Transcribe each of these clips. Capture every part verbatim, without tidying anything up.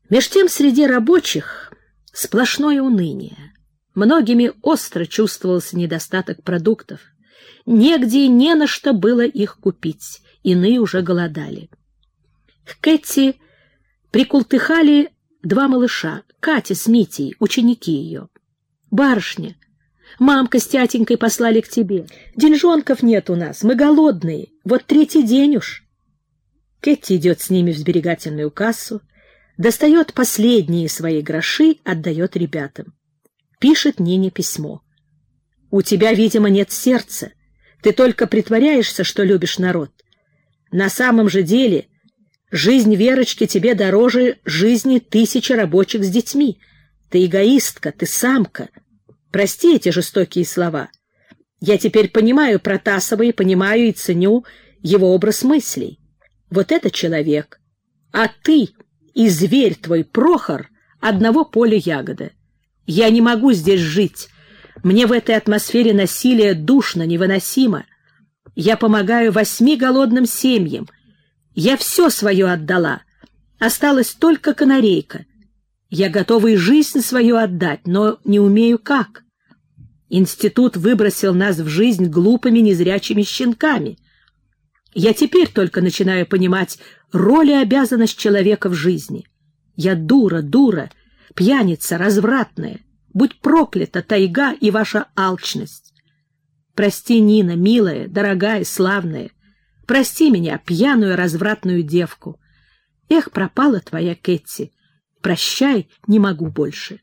Меж тем среди рабочих сплошное уныние. Многими остро чувствовался недостаток продуктов. Негде и не на что было их купить, иные уже голодали. К Кэти прикултыхали два малыша, Катя с Митей, ученики ее. «Барышня, мамка с тятенькой послали к тебе. Деньжонков нет у нас, мы голодные, вот третий день уж». Кэти идет с ними в сберегательную кассу, достает последние свои гроши, отдает ребятам. Пишет Нине письмо. «У тебя, видимо, нет сердца. Ты только притворяешься, что любишь народ. На самом же деле жизнь Верочки тебе дороже жизни тысячи рабочих с детьми. Ты эгоистка, ты самка. Прости эти жестокие слова. Я теперь понимаю Протасова и понимаю и ценю его образ мыслей. Вот это человек. А ты и зверь твой Прохор одного поля ягода. Я не могу здесь жить. Мне в этой атмосфере насилия душно, невыносимо. Я помогаю восьми голодным семьям. Я все свое отдала. Осталась только канарейка. Я готова и жизнь свою отдать, но не умею как. Институт выбросил нас в жизнь глупыми незрячими щенками. Я теперь только начинаю понимать роль и обязанность человека в жизни. Я дура, дура, пьяница, развратная. Будь проклята тайга и ваша алчность. Прости, Нина, милая, дорогая, славная. Прости меня, пьяную, развратную девку. Эх, пропала твоя Кэти. Прощай, не могу больше.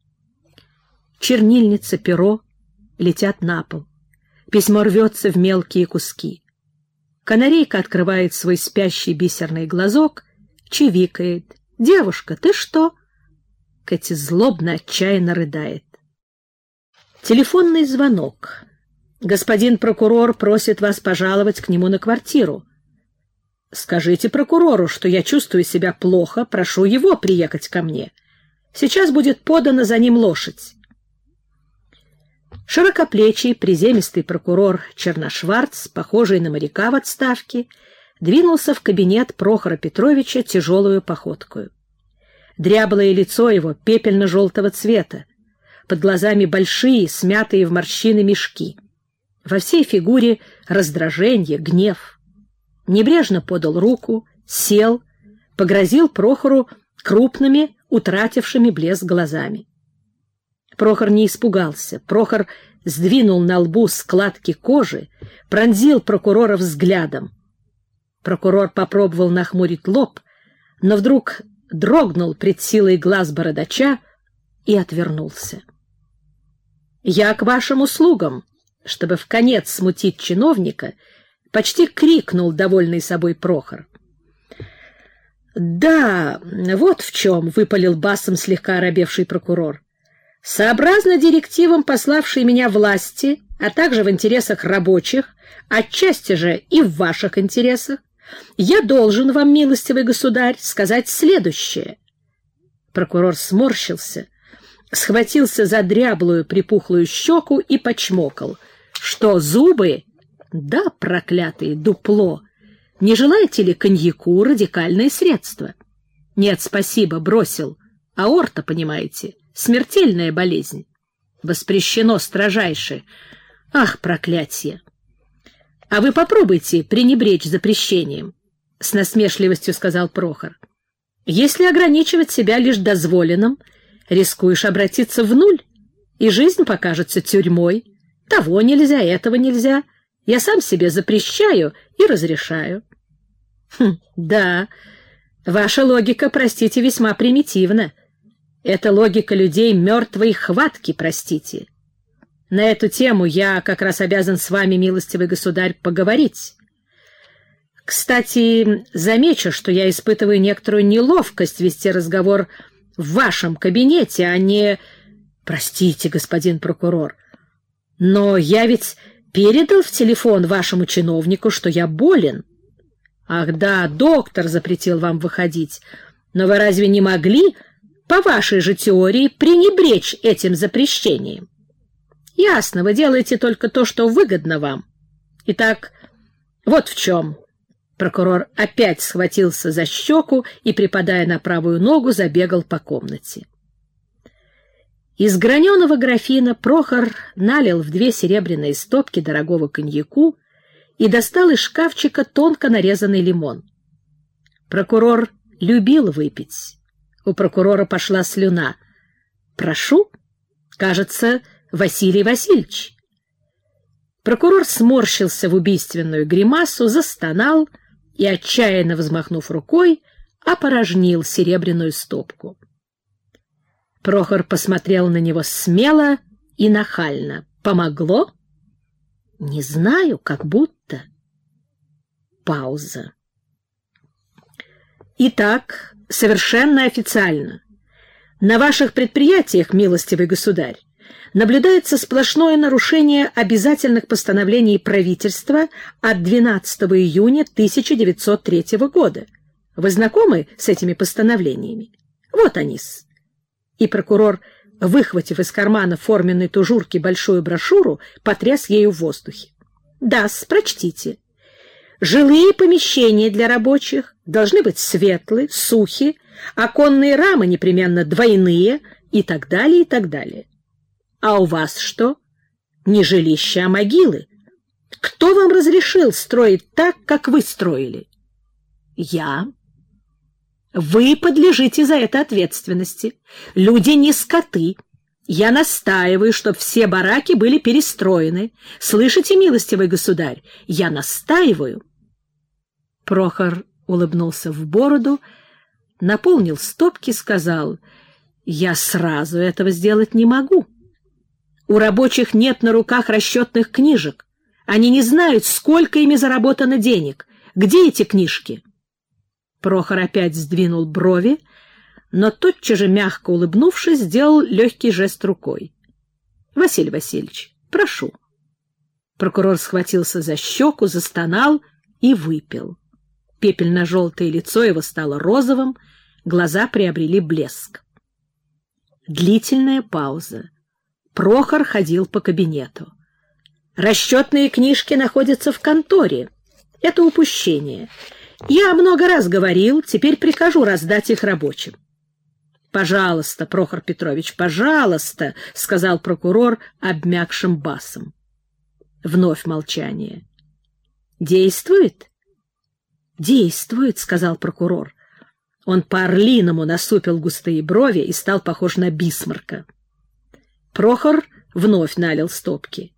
Чернильница, перо летят на пол. Письмо рвется в мелкие куски. Канарейка открывает свой спящий бисерный глазок, чивикает. «Девушка, ты что?» Кэти злобно, отчаянно рыдает. Телефонный звонок. Господин прокурор просит вас пожаловать к нему на квартиру. Скажите прокурору, что я чувствую себя плохо, прошу его приехать ко мне. Сейчас будет подана за ним лошадь. Широкоплечий, приземистый прокурор Черношварц, похожий на моряка в отставке, двинулся в кабинет Прохора Петровича тяжелую походкою. Дряблое лицо его пепельно-желтого цвета, под глазами большие, смятые в морщины мешки. Во всей фигуре раздражение, гнев. Небрежно подал руку, сел, погрозил Прохору крупными, утратившими блеск глазами. Прохор не испугался. Прохор сдвинул на лбу складки кожи, пронзил прокурора взглядом. Прокурор попробовал нахмурить лоб, но вдруг дрогнул пред силой глаз бородача и отвернулся. «Я к вашим услугам», чтобы вконец смутить чиновника, почти крикнул довольный собой Прохор. «Да, вот в чем», — выпалил басом слегка оробевший прокурор. «Сообразно директивам, пославшей меня власти, а также в интересах рабочих, отчасти же и в ваших интересах, я должен вам, милостивый государь, сказать следующее». Прокурор сморщился, схватился за дряблую припухлую щеку и почмокал. «Что, зубы?» «Да, проклятые, дупло. Не желаете ли коньяку, радикальное средство?» «Нет, спасибо, бросил. Аорта, понимаете, смертельная болезнь. Воспрещено строжайше. Ах, проклятие!» «А вы попробуйте пренебречь запрещением», — с насмешливостью сказал Прохор. «Если ограничивать себя лишь дозволенным, рискуешь обратиться в нуль, и жизнь покажется тюрьмой. Того нельзя, этого нельзя. Я сам себе запрещаю и разрешаю». «Хм, да, ваша логика, простите, весьма примитивна. Это логика людей мертвой хватки, простите. На эту тему я как раз обязан с вами, милостивый государь, поговорить. Кстати, замечу, что я испытываю некоторую неловкость вести разговор в вашем кабинете, а не... Простите, господин прокурор, но я ведь передал в телефон вашему чиновнику, что я болен. Ах да, доктор запретил вам выходить, но вы разве не могли, по вашей же теории, пренебречь этим запрещением? Ясно, вы делаете только то, что выгодно вам. Итак, вот в чем. Прокурор опять схватился за щеку и, припадая на правую ногу, забегал по комнате. Из граненого графина Прохор налил в две серебряные стопки дорогого коньяку и достал из шкафчика тонко нарезанный лимон. Прокурор любил выпить. У прокурора пошла слюна. «Прошу, кажется, Василий Васильевич». Прокурор сморщился в убийственную гримасу, застонал и, отчаянно взмахнув рукой, опорожнил серебряную стопку. Прохор посмотрел на него смело и нахально. «Помогло?» «Не знаю, как будто». Пауза. «Итак, совершенно официально. На ваших предприятиях, милостивый государь, наблюдается сплошное нарушение обязательных постановлений правительства от двенадцатого июня тысяча девятьсот третьего года. Вы знакомы с этими постановлениями? Вот они-с». И прокурор, выхватив из кармана форменной тужурки большую брошюру, потряс ею в воздухе. «Да-с, прочтите. Жилые помещения для рабочих должны быть светлые, сухие, оконные рамы непременно двойные и так далее, и так далее. А у вас что? Не жилища, а могилы. Кто вам разрешил строить так, как вы строили?» «Я». «Вы подлежите за это ответственности. Люди не скоты. Я настаиваю, чтобы все бараки были перестроены. Слышите, милостивый государь, я настаиваю». Прохор улыбнулся в бороду, наполнил стопки, сказал: «Я сразу этого сделать не могу. У рабочих нет на руках расчетных книжек. Они не знают, сколько ими заработано денег. Где эти книжки?» Прохор опять сдвинул брови, но тотчас же, мягко улыбнувшись, сделал легкий жест рукой. «Василий Васильевич, прошу». Прокурор схватился за щеку, застонал и выпил. Пепельно-желтое лицо его стало розовым, глаза приобрели блеск. Длительная пауза. Прохор ходил по кабинету. «Расчетные книжки находятся в конторе. Это упущение. Я много раз говорил, теперь прикажу раздать их рабочим». «Пожалуйста, Прохор Петрович, пожалуйста», — сказал прокурор обмякшим басом. Вновь молчание. «Действует?» «Действует», — сказал прокурор. Он по-орлиному насупил густые брови и стал похож на Бисмарка. Прохор вновь налил стопки.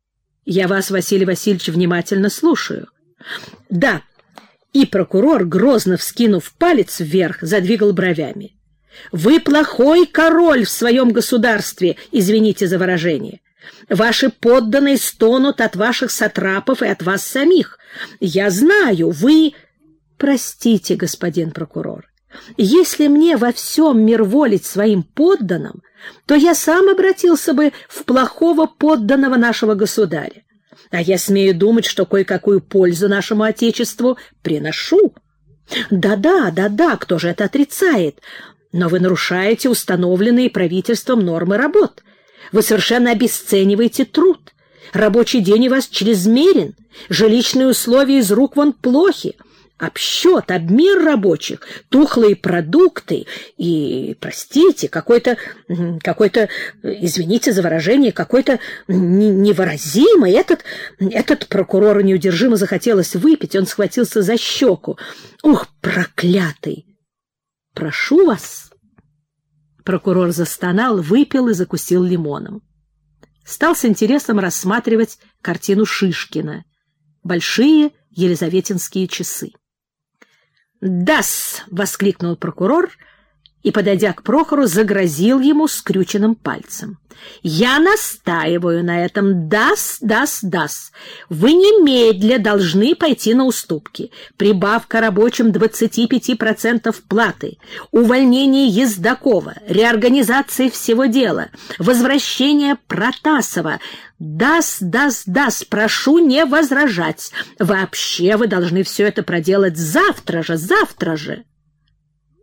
«Я вас, Василий Васильевич, внимательно слушаю». «Да». И прокурор, грозно вскинув палец вверх, задвигал бровями. «Вы плохой король в своем государстве, извините за выражение. Ваши подданные стонут от ваших сатрапов и от вас самих. Я знаю, вы...» «Простите, господин прокурор, если мне во всем мирволить своим подданным, то я сам обратился бы в плохого подданного нашего государя. А я смею думать, что кое-какую пользу нашему Отечеству приношу. Да-да, да-да, кто же это отрицает? Но вы нарушаете установленные правительством нормы работ. Вы совершенно обесцениваете труд. Рабочий день у вас чрезмерен, жилищные условия из рук вон плохи. Обсчет, обмер рабочих, тухлые продукты и, простите, какой-то, какой-то, извините за выражение, какой-то невыразимый. Этот, этот прокурору неудержимо захотелось выпить, он схватился за щеку. Ух, проклятый! Прошу вас. Прокурор застонал, выпил и закусил лимоном. Стал с интересом рассматривать картину Шишкина. Большие елизаветинские часы. «Да-с!» — воскликнул прокурор и, подойдя к Прохору, загрозил ему скрюченным пальцем. «Я настаиваю на этом. Да-с, да-с, да-с. Вы немедля должны пойти на уступки. Прибавка рабочим двадцати пяти процентов платы, увольнение Ездакова, реорганизация всего дела, возвращение Протасова. Да-с, да-с, да-с, прошу не возражать. Вообще вы должны все это проделать завтра же, завтра же».